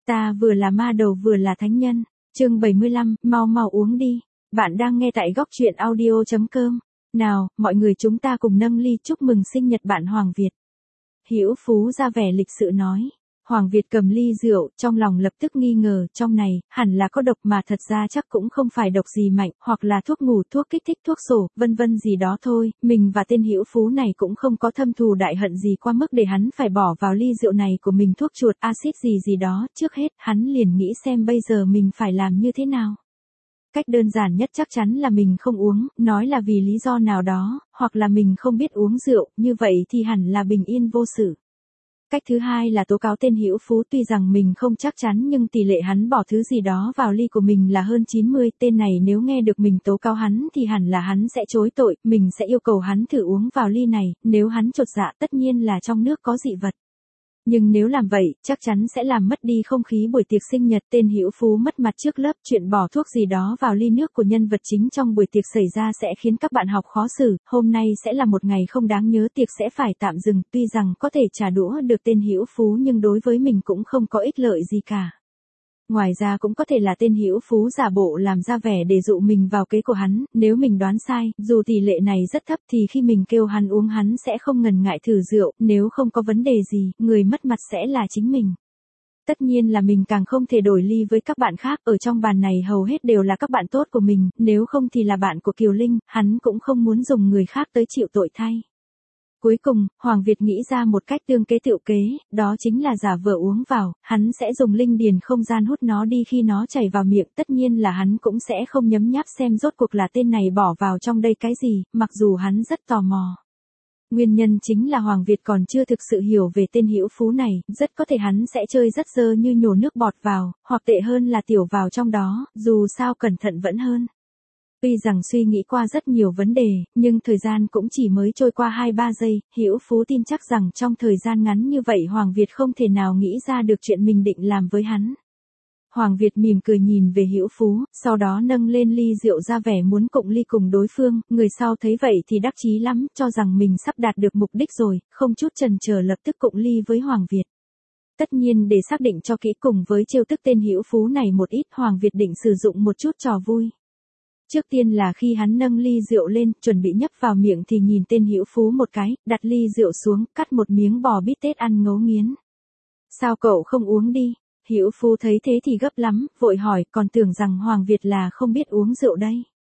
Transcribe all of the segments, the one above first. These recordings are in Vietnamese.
Ta vừa là ma đầu vừa là thánh nhân. Chương 75, mau mau uống đi. Bạn đang nghe tại góc truyện audio.com. Nào, mọi người chúng ta cùng nâng ly chúc mừng sinh nhật bạn Hoàng Việt. Hữu Phú ra vẻ lịch sự nói. Hoàng Việt cầm ly rượu, trong lòng lập tức nghi ngờ, trong này, hẳn là có độc mà thật ra chắc cũng không phải độc gì mạnh, hoặc là thuốc ngủ, thuốc kích thích, thuốc sổ, vân vân gì đó thôi, mình và tên Hữu Phú này cũng không có thâm thù đại hận gì qua mức để hắn phải bỏ vào ly rượu này của mình thuốc chuột, axit gì gì đó, trước hết, hắn liền nghĩ xem bây giờ mình phải làm như thế nào. Cách đơn giản nhất chắc chắn là mình không uống, nói là vì lý do nào đó, hoặc là mình không biết uống rượu, như vậy thì hẳn là bình yên vô sự. Cách thứ hai là tố cáo tên Hữu Phú, tuy rằng mình không chắc chắn nhưng tỷ lệ hắn bỏ thứ gì đó vào ly của mình là hơn 90, tên này nếu nghe được mình tố cáo hắn thì hẳn là hắn sẽ chối tội, mình sẽ yêu cầu hắn thử uống vào ly này, nếu hắn chột dạ tất nhiên là trong nước có dị vật. Nhưng nếu làm vậy, chắc chắn sẽ làm mất đi không khí buổi tiệc sinh nhật, tên Hữu Phú mất mặt trước lớp, chuyện bỏ thuốc gì đó vào ly nước của nhân vật chính trong buổi tiệc xảy ra sẽ khiến các bạn học khó xử, hôm nay sẽ là một ngày không đáng nhớ, tiệc sẽ phải tạm dừng, tuy rằng có thể trả đũa được tên Hữu Phú nhưng đối với mình cũng không có ích lợi gì cả. Ngoài ra cũng có thể là tên Hữu Phú giả bộ làm ra vẻ để dụ mình vào kế của hắn, nếu mình đoán sai, dù tỷ lệ này rất thấp thì khi mình kêu hắn uống hắn sẽ không ngần ngại thử rượu, nếu không có vấn đề gì, người mất mặt sẽ là chính mình. Tất nhiên là mình càng không thể đổi ly với các bạn khác, ở trong bàn này hầu hết đều là các bạn tốt của mình, nếu không thì là bạn của Kiều Linh, hắn cũng không muốn dùng người khác tới chịu tội thay. Cuối cùng, Hoàng Việt nghĩ ra một cách tương kế tựu kế, đó chính là giả vờ uống vào, hắn sẽ dùng linh điền không gian hút nó đi khi nó chảy vào miệng, tất nhiên là hắn cũng sẽ không nhấm nháp xem rốt cuộc là tên này bỏ vào trong đây cái gì, mặc dù hắn rất tò mò. Nguyên nhân chính là Hoàng Việt còn chưa thực sự hiểu về tên Hữu Phú này, rất có thể hắn sẽ chơi rất dơ như nhổ nước bọt vào, hoặc tệ hơn là tiểu vào trong đó, dù sao cẩn thận vẫn hơn. Tuy rằng suy nghĩ qua rất nhiều vấn đề, nhưng thời gian cũng chỉ mới trôi qua 2-3 giây, Hữu Phú tin chắc rằng trong thời gian ngắn như vậy Hoàng Việt không thể nào nghĩ ra được chuyện mình định làm với hắn. Hoàng Việt mỉm cười nhìn về Hữu Phú, sau đó nâng lên ly rượu ra vẻ muốn cụng ly cùng đối phương, người sau thấy vậy thì đắc chí lắm, cho rằng mình sắp đạt được mục đích rồi, không chút chần chờ lập tức cụng ly với Hoàng Việt. Tất nhiên để xác định cho kỹ cùng với trêu tức tên Hữu Phú này một ít, Hoàng Việt định sử dụng một chút trò vui. Trước tiên là khi hắn nâng ly rượu lên, chuẩn bị nhấp vào miệng thì nhìn tên Hữu Phú một cái, đặt ly rượu xuống, cắt một miếng bò bít tết ăn ngấu nghiến. Sao cậu không uống đi? Hữu Phú thấy thế thì gấp lắm, vội hỏi, còn tưởng rằng Hoàng Việt là không biết uống rượu đây.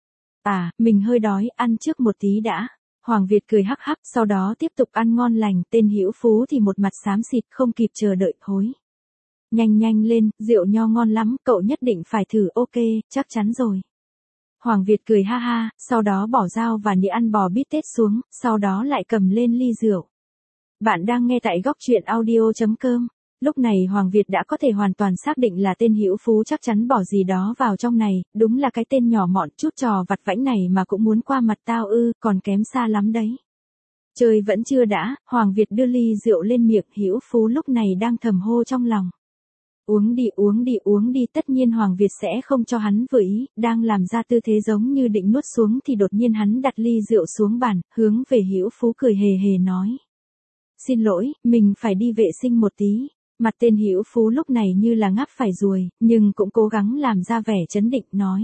À, mình hơi đói, ăn trước một tí đã. Hoàng Việt cười hắc hắc, sau đó tiếp tục ăn ngon lành, tên Hữu Phú thì một mặt xám xịt không kịp chờ đợi, hối. Nhanh nhanh lên, rượu nho ngon lắm, cậu nhất định phải thử, ok, chắc chắn rồi. Hoàng Việt cười ha ha, sau đó bỏ dao và nĩa ăn bò bít tết xuống, sau đó lại cầm lên ly rượu. Bạn đang nghe tại góc truyện audio.com. Lúc này Hoàng Việt đã có thể hoàn toàn xác định là tên Hữu Phú chắc chắn bỏ gì đó vào trong này, đúng là cái tên nhỏ mọn chút trò vặt vãnh này mà cũng muốn qua mặt tao ư, còn kém xa lắm đấy. Chơi vẫn chưa đã, Hoàng Việt đưa ly rượu lên miệng, Hữu Phú lúc này đang thầm hô trong lòng. Uống đi uống đi uống đi, tất nhiên Hoàng Việt sẽ không cho hắn vừa ý, đang làm ra tư thế giống như định nuốt xuống thì đột nhiên hắn đặt ly rượu xuống bàn, hướng về Hữu Phú cười hề hề nói. Xin lỗi, mình phải đi vệ sinh một tí. Mặt tên Hữu Phú lúc này như là ngáp phải ruồi, nhưng cũng cố gắng làm ra vẻ trấn định, nói.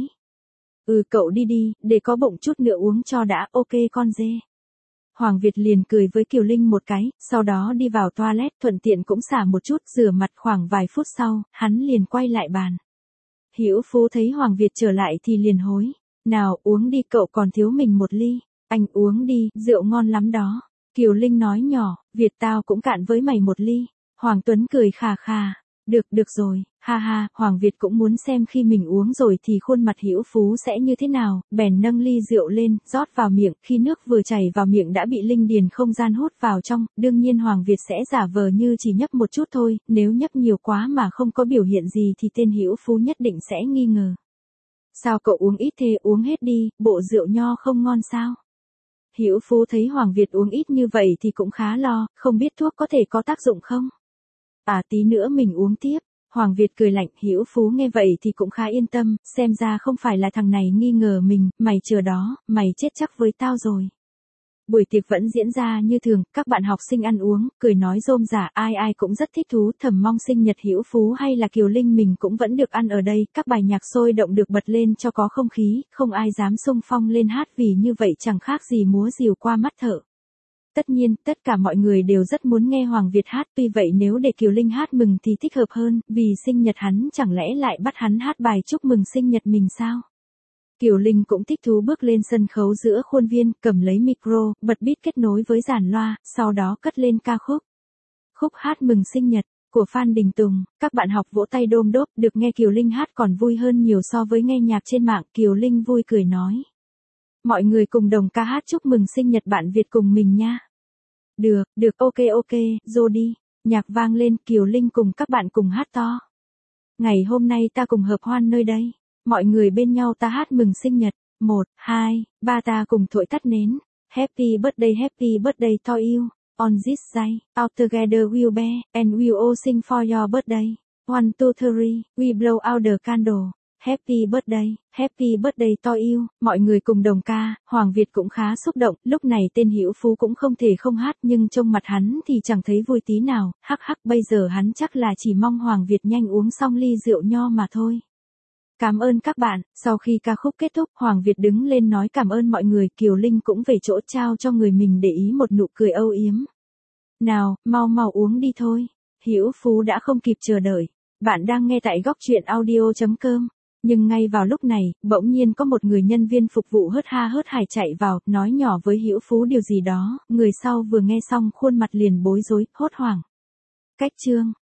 Cậu đi đi, để có bụng chút nữa uống cho đã, ok con dê. Hoàng Việt liền cười với Kiều Linh một cái, sau đó đi vào toilet, thuận tiện cũng xả một chút, rửa mặt. Khoảng vài phút sau, hắn liền quay lại bàn. Hữu Phú thấy Hoàng Việt trở lại thì liền hối. Nào, uống đi, cậu còn thiếu mình một ly. Anh uống đi, rượu ngon lắm đó. Kiều Linh nói nhỏ, Việt tao cũng cạn với mày một ly. Hoàng Tuấn cười khà khà. Được rồi, ha ha, Hoàng Việt cũng muốn xem khi mình uống rồi thì khuôn mặt Hữu Phú sẽ như thế nào, bèn nâng ly rượu lên, rót vào miệng, khi nước vừa chảy vào miệng đã bị linh điền không gian hút vào trong, đương nhiên Hoàng Việt sẽ giả vờ như chỉ nhấp một chút thôi, nếu nhấp nhiều quá mà không có biểu hiện gì thì tên Hữu Phú nhất định sẽ nghi ngờ. Sao cậu uống ít thế, uống hết đi, bộ rượu nho không ngon sao? Hữu Phú thấy Hoàng Việt uống ít như vậy thì cũng khá lo, không biết thuốc có thể có tác dụng không? À tí nữa mình uống tiếp. Hoàng Việt cười lạnh, Hữu Phú nghe vậy thì cũng khá yên tâm, xem ra không phải là thằng này nghi ngờ mình, mày chờ đó, mày chết chắc với tao rồi. Buổi tiệc vẫn diễn ra như thường, các bạn học sinh ăn uống, cười nói rôm rả, ai ai cũng rất thích thú, thầm mong sinh nhật Hữu Phú hay là Kiều Linh mình cũng vẫn được ăn ở đây, các bài nhạc sôi động được bật lên cho có không khí, không ai dám xung phong lên hát vì như vậy chẳng khác gì múa rìu qua mắt thợ. Tất nhiên, tất cả mọi người đều rất muốn nghe Hoàng Việt hát, tuy vậy nếu để Kiều Linh hát mừng thì thích hợp hơn, vì sinh nhật hắn chẳng lẽ lại bắt hắn hát bài chúc mừng sinh nhật mình sao? Kiều Linh cũng thích thú bước lên sân khấu giữa khuôn viên, cầm lấy micro, bật beat kết nối với dàn loa, sau đó cất lên ca khúc. Khúc hát mừng sinh nhật của Phan Đình Tùng, các bạn học vỗ tay đôm đốp, được nghe Kiều Linh hát còn vui hơn nhiều so với nghe nhạc trên mạng, Kiều Linh vui cười nói. Mọi người cùng đồng ca hát chúc mừng sinh nhật bạn Việt cùng mình nha. Được, ok, rồi đi. Nhạc vang lên, Kiều Linh cùng các bạn cùng hát to. Ngày hôm nay ta cùng hợp hoan nơi đây. Mọi người bên nhau ta hát mừng sinh nhật. 1, 2, 3 ta cùng thổi tắt nến. Happy birthday to you. On this day, out together we'll be, and we'll all sing for your birthday. 1, 2, 3, we blow out the candle. Happy birthday to you, mọi người cùng đồng ca, Hoàng Việt cũng khá xúc động, lúc này tên Hữu Phú cũng không thể không hát nhưng trông mặt hắn thì chẳng thấy vui tí nào, hắc bây giờ hắn chắc là chỉ mong Hoàng Việt nhanh uống xong ly rượu nho mà thôi. Cảm ơn các bạn, sau khi ca khúc kết thúc, Hoàng Việt đứng lên nói cảm ơn mọi người, Kiều Linh cũng về chỗ trao cho người mình để ý một nụ cười âu yếm. Nào, mau uống đi thôi. Hữu Phú đã không kịp chờ đợi. Bạn đang nghe tại góc truyện audio.com. Nhưng ngay vào lúc này, bỗng nhiên có một người nhân viên phục vụ hớt ha hớt hải chạy vào, nói nhỏ với Hữu Phú điều gì đó, người sau vừa nghe xong khuôn mặt liền bối rối, hốt hoảng. Cách chương